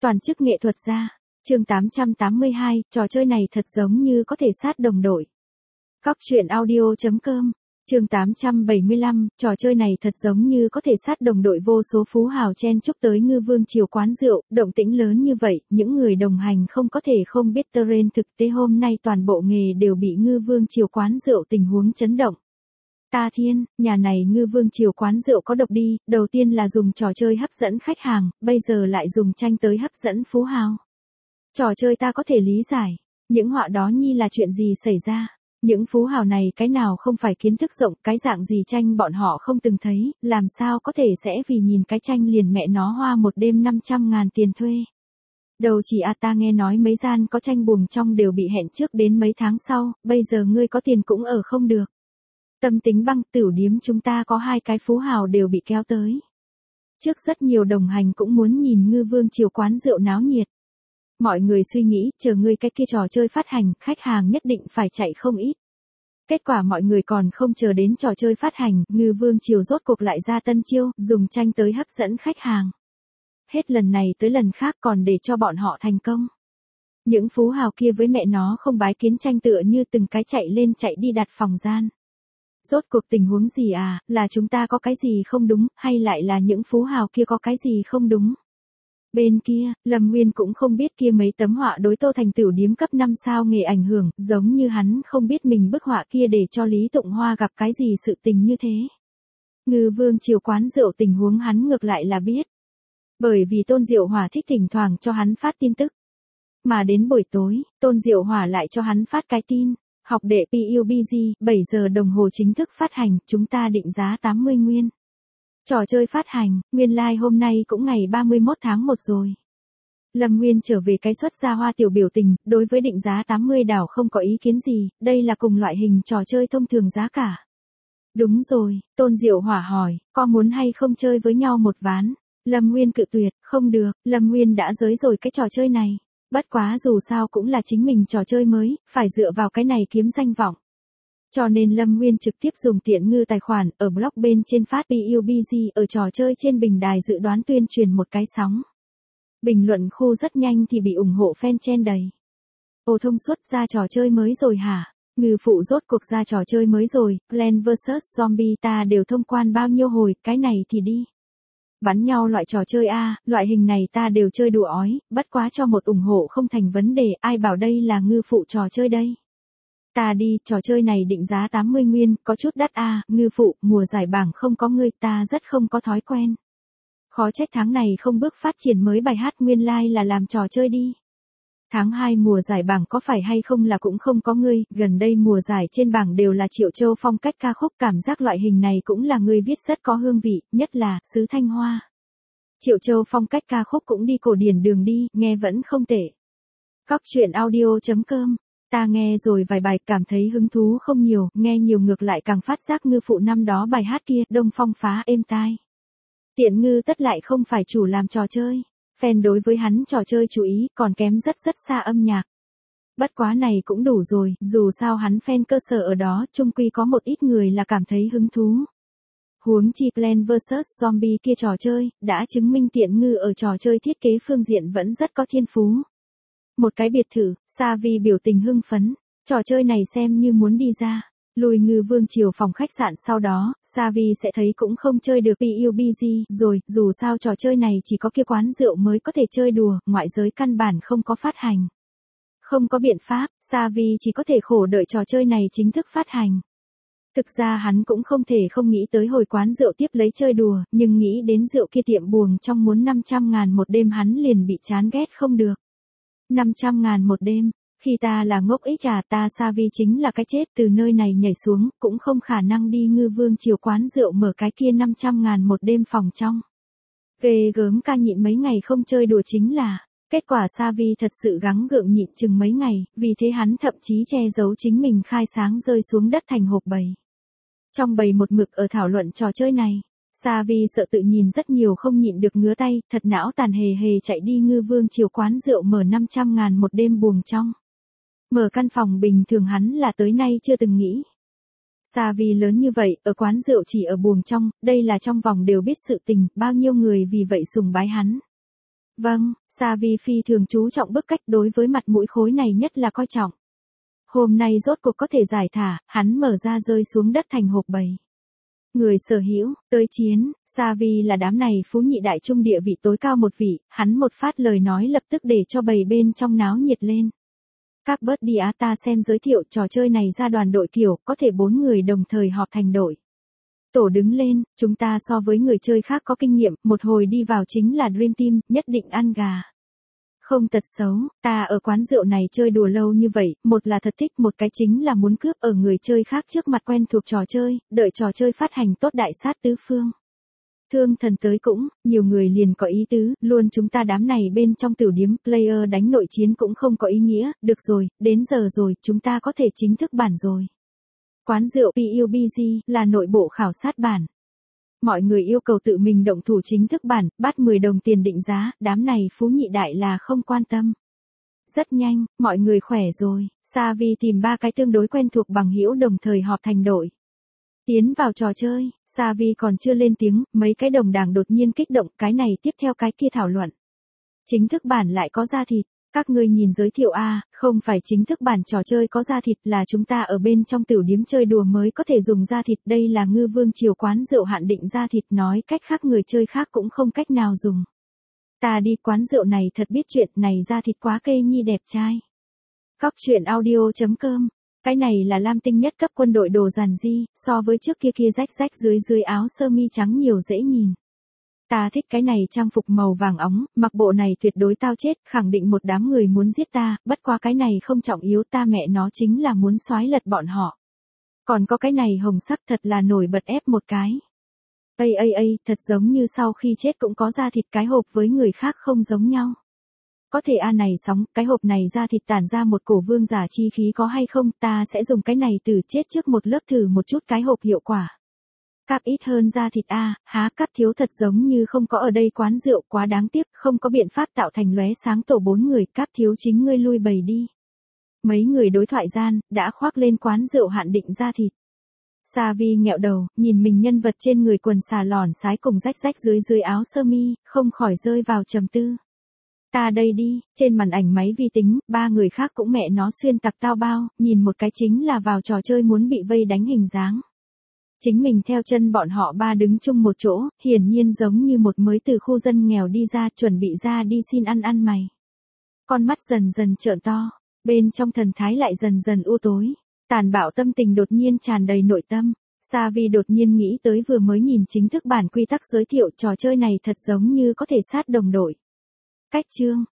Toàn chức nghệ thuật gia. Chương 882, trò chơi này thật giống như có thể sát đồng đội. Cóc truyện audio.com. Chương 875, trò chơi này thật giống như có thể sát đồng đội. Vô số phú hào chen chúc tới Ngư Vương Triều quán rượu, động tĩnh lớn như vậy, những người đồng hành không có thể không biết. Trên thực tế hôm nay toàn bộ nghề đều bị Ngư Vương Triều quán rượu tình huống chấn động. Ta thiên, nhà này Ngư Vương Triều quán rượu có độc đi, đầu tiên là dùng trò chơi hấp dẫn khách hàng, bây giờ lại dùng tranh tới hấp dẫn phú hào. Trò chơi ta có thể lý giải, những họa đó nhi là chuyện gì xảy ra? Những phú hào này cái nào không phải kiến thức rộng, cái dạng gì tranh bọn họ không từng thấy, làm sao có thể sẽ vì nhìn cái tranh liền mẹ nó hoa một đêm 500.000 tiền thuê. Đầu chỉ ta nghe nói mấy gian có tranh buồng trong đều bị hẹn trước đến mấy tháng sau, bây giờ ngươi có tiền cũng ở không được. Tâm tính băng, tửu điếm chúng ta có 2 cái phú hào đều bị kéo tới. Trước rất nhiều đồng hành cũng muốn nhìn Ngư Vương Triều quán rượu náo nhiệt. Mọi người suy nghĩ, chờ ngươi cái kia trò chơi phát hành, khách hàng nhất định phải chạy không ít. Kết quả mọi người còn không chờ đến trò chơi phát hành, Ngư Vương Triều rốt cuộc lại ra tân chiêu, dùng tranh tới hấp dẫn khách hàng. Hết lần này tới lần khác còn để cho bọn họ thành công. Những phú hào kia với mẹ nó không bái kiến tranh tựa như từng cái chạy lên chạy đi đặt phòng gian. Rốt cuộc tình huống gì à, là chúng ta có cái gì không đúng, hay lại là những phú hào kia có cái gì không đúng? Bên kia, Lâm Nguyên cũng không biết kia mấy tấm họa đối Tô Thành Tửu điếm cấp 5 sao nghề ảnh hưởng, giống như hắn không biết mình bức họa kia để cho Lý Tụng Hoa gặp cái gì sự tình như thế. Ngư Vương Triều quán rượu tình huống hắn ngược lại là biết. Bởi vì Tôn Diệu Hỏa thích thỉnh thoảng cho hắn phát tin tức. Mà đến buổi tối, Tôn Diệu Hỏa lại cho hắn phát cái tin. Học đệ PUBG, 7 giờ đồng hồ chính thức phát hành, chúng ta định giá 80 nguyên. Trò chơi phát hành, nguyên lai hôm nay cũng ngày 31 tháng 1 rồi. Lâm Nguyên trở về cái xuất ra hoa tiểu biểu tình, đối với định giá 80 đảo không có ý kiến gì, đây là cùng loại hình trò chơi thông thường giá cả. Đúng rồi, Tôn Diệu Hỏa hỏi, có muốn hay không chơi với nhau một ván? Lâm Nguyên cự tuyệt, không được, Lâm Nguyên đã giới rồi cái trò chơi này. Bất quá dù sao cũng là chính mình trò chơi mới, phải dựa vào cái này kiếm danh vọng. Cho nên Lâm Nguyên trực tiếp dùng Tiện Ngư tài khoản ở blog bên trên phát PUBG ở trò chơi trên bình đài dự đoán tuyên truyền một cái sóng. Bình luận khu rất nhanh thì bị ủng hộ fan chen đầy. Ồ thông suốt ra trò chơi mới rồi hả? Ngư phụ rốt cuộc ra trò chơi mới rồi, Plants vs Zombie ta đều thông quan bao nhiêu hồi, cái này thì đi. Bắn nhau loại trò chơi loại hình này ta đều chơi đùa ói, bất quá cho một ủng hộ không thành vấn đề, ai bảo đây là ngư phụ trò chơi đây. Ta đi, trò chơi này định giá 80 nguyên, có chút đắt ngư phụ, mùa giải bảng không có ngươi, ta rất không có thói quen. Khó trách tháng này không bước phát triển mới bài hát, nguyên lai là làm trò chơi đi. Tháng 2 mùa giải bảng có phải hay không là cũng không có ngươi, gần đây mùa giải trên bảng đều là Triệu Châu phong cách ca khúc, cảm giác loại hình này cũng là ngươi viết rất có hương vị, nhất là xứ Thanh Hoa. Triệu Châu phong cách ca khúc cũng đi cổ điển đường đi, nghe vẫn không tệ. Cóc truyện audio.com. Ta nghe rồi vài bài cảm thấy hứng thú không nhiều, nghe nhiều ngược lại càng phát giác ngư phụ năm đó bài hát kia, Đông Phong phá êm tai. Tiện Ngư tất lại không phải chủ làm trò chơi. Fan đối với hắn trò chơi chú ý còn kém rất xa âm nhạc. Bất quá này cũng đủ rồi, dù sao hắn fan cơ sở ở đó, chung quy có một ít người là cảm thấy hứng thú. Huống chi Plants vs Zombie kia trò chơi, đã chứng minh Tiện Ngư ở trò chơi thiết kế phương diện vẫn rất có thiên phú. Một cái biệt thự, Savi biểu tình hưng phấn, trò chơi này xem như muốn đi ra. Lùi Ngư Vương Triều phòng khách sạn sau đó, Savi sẽ thấy cũng không chơi được PUBG rồi, dù sao trò chơi này chỉ có kia quán rượu mới có thể chơi đùa, ngoại giới căn bản không có phát hành. Không có biện pháp, Savi chỉ có thể khổ đợi trò chơi này chính thức phát hành. Thực ra hắn cũng không thể không nghĩ tới hồi quán rượu tiếp lấy chơi đùa, nhưng nghĩ đến rượu kia tiệm buồng trong muốn 500.000 một đêm hắn liền bị chán ghét không được. 500.000 một đêm. Khi ta là ngốc ích ta Savi chính là cái chết từ nơi này nhảy xuống, cũng không khả năng đi Ngư Vương Triều quán rượu mở cái kia 500.000 một đêm phòng trong. Ghê gớm, ca nhịn mấy ngày không chơi đùa chính là, kết quả Savi thật sự gắng gượng nhịn chừng mấy ngày, vì thế hắn thậm chí che giấu chính mình khai sáng rơi xuống đất thành hộp bầy. Trong bầy một mực ở thảo luận trò chơi này, Savi sợ tự nhìn rất nhiều không nhịn được ngứa tay, thật não tàn hề chạy đi Ngư Vương Triều quán rượu mở 500.000 một đêm buồng trong. Mở căn phòng bình thường hắn là tới nay chưa từng nghĩ. Savi lớn như vậy, ở quán rượu chỉ ở buồng trong, đây là trong vòng đều biết sự tình, bao nhiêu người vì vậy sùng bái hắn. Vâng, Savi phi thường chú trọng bức cách đối với mặt mũi khối này nhất là coi trọng. Hôm nay rốt cuộc có thể giải thả, hắn mở ra rơi xuống đất thành hộp bầy. Người sở hữu, tới chiến, Savi là đám này phú nhị đại trung địa vị tối cao một vị, hắn một phát lời nói lập tức để cho bầy bên trong náo nhiệt lên. Các bớt đi á ta xem giới thiệu trò chơi này ra đoàn đội kiểu, có thể 4 người đồng thời họp thành đội. Tổ đứng lên, chúng ta so với người chơi khác có kinh nghiệm, một hồi đi vào chính là Dream Team, nhất định ăn gà. Không tật xấu, ta ở quán rượu này chơi đùa lâu như vậy, một là thật thích, một cái chính là muốn cướp ở người chơi khác trước mặt quen thuộc trò chơi, đợi trò chơi phát hành tốt đại sát tứ phương. Thương thần tới cũng, nhiều người liền có ý tứ, luôn chúng ta đám này bên trong tiểu điếm, player đánh nội chiến cũng không có ý nghĩa, được rồi, đến giờ rồi, chúng ta có thể chính thức bản rồi. Quán rượu PUBG là nội bộ khảo sát bản. Mọi người yêu cầu tự mình động thủ chính thức bản, bắt 10 đồng tiền định giá, đám này phú nhị đại là không quan tâm. Rất nhanh, mọi người khỏe rồi, Savi tìm 3 cái tương đối quen thuộc bằng hữu đồng thời họp thành đội. Tiến vào trò chơi, Savi còn chưa lên tiếng, mấy cái đồng đảng đột nhiên kích động, cái này tiếp theo cái kia thảo luận. Chính thức bản lại có da thịt, các ngươi nhìn giới thiệu a, không phải chính thức bản trò chơi có da thịt là chúng ta ở bên trong tiểu điếm chơi đùa mới có thể dùng da thịt, đây là Ngư Vương Triều quán rượu hạn định da thịt, nói cách khác người chơi khác cũng không cách nào dùng. Ta đi quán rượu này thật biết chuyện này, da thịt quá kê nhi đẹp trai. Cóc truyện audio.com. Cái này là lam tinh nhất cấp quân đội đồ giản di, so với trước kia kia rách rách dưới áo sơ mi trắng nhiều dễ nhìn. Ta thích cái này trang phục màu vàng óng, mặc bộ này tuyệt đối tao chết, khẳng định một đám người muốn giết ta, bất quá cái này không trọng yếu, ta mẹ nó chính là muốn xoái lật bọn họ. Còn có cái này hồng sắc thật là nổi bật ép một cái. Thật giống như sau khi chết cũng có da thịt, cái hộp với người khác không giống nhau. Có thể này sóng, cái hộp này da thịt tản ra một cổ vương giả chi khí có hay không, ta sẽ dùng cái này từ chết trước một lớp thử một chút cái hộp hiệu quả. Cáp ít hơn da thịt há cáp thiếu thật giống như không có ở đây quán rượu, quá đáng tiếc, không có biện pháp tạo thành lóe sáng tổ 4 người, cáp thiếu chính ngươi lui bầy đi. Mấy người đối thoại gian, đã khoác lên quán rượu hạn định da thịt. Savi nghẹo đầu, nhìn mình nhân vật trên người quần xà lòn sái cùng rách rách dưới áo sơ mi, không khỏi rơi vào trầm tư. Ta đây đi, trên màn ảnh máy vi tính, 3 người khác cũng mẹ nó xuyên tặc tao bao, nhìn một cái chính là vào trò chơi muốn bị vây đánh hình dáng. Chính mình theo chân bọn họ 3 đứng chung một chỗ, hiển nhiên giống như một mới từ khu dân nghèo đi ra, chuẩn bị ra đi xin ăn mày. Con mắt dần dần trợn to, bên trong thần thái lại dần dần u tối, tàn bạo tâm tình đột nhiên tràn đầy nội tâm. Savi đột nhiên nghĩ tới vừa mới nhìn chính thức bản quy tắc giới thiệu, trò chơi này thật giống như có thể sát đồng đội. Cách chương,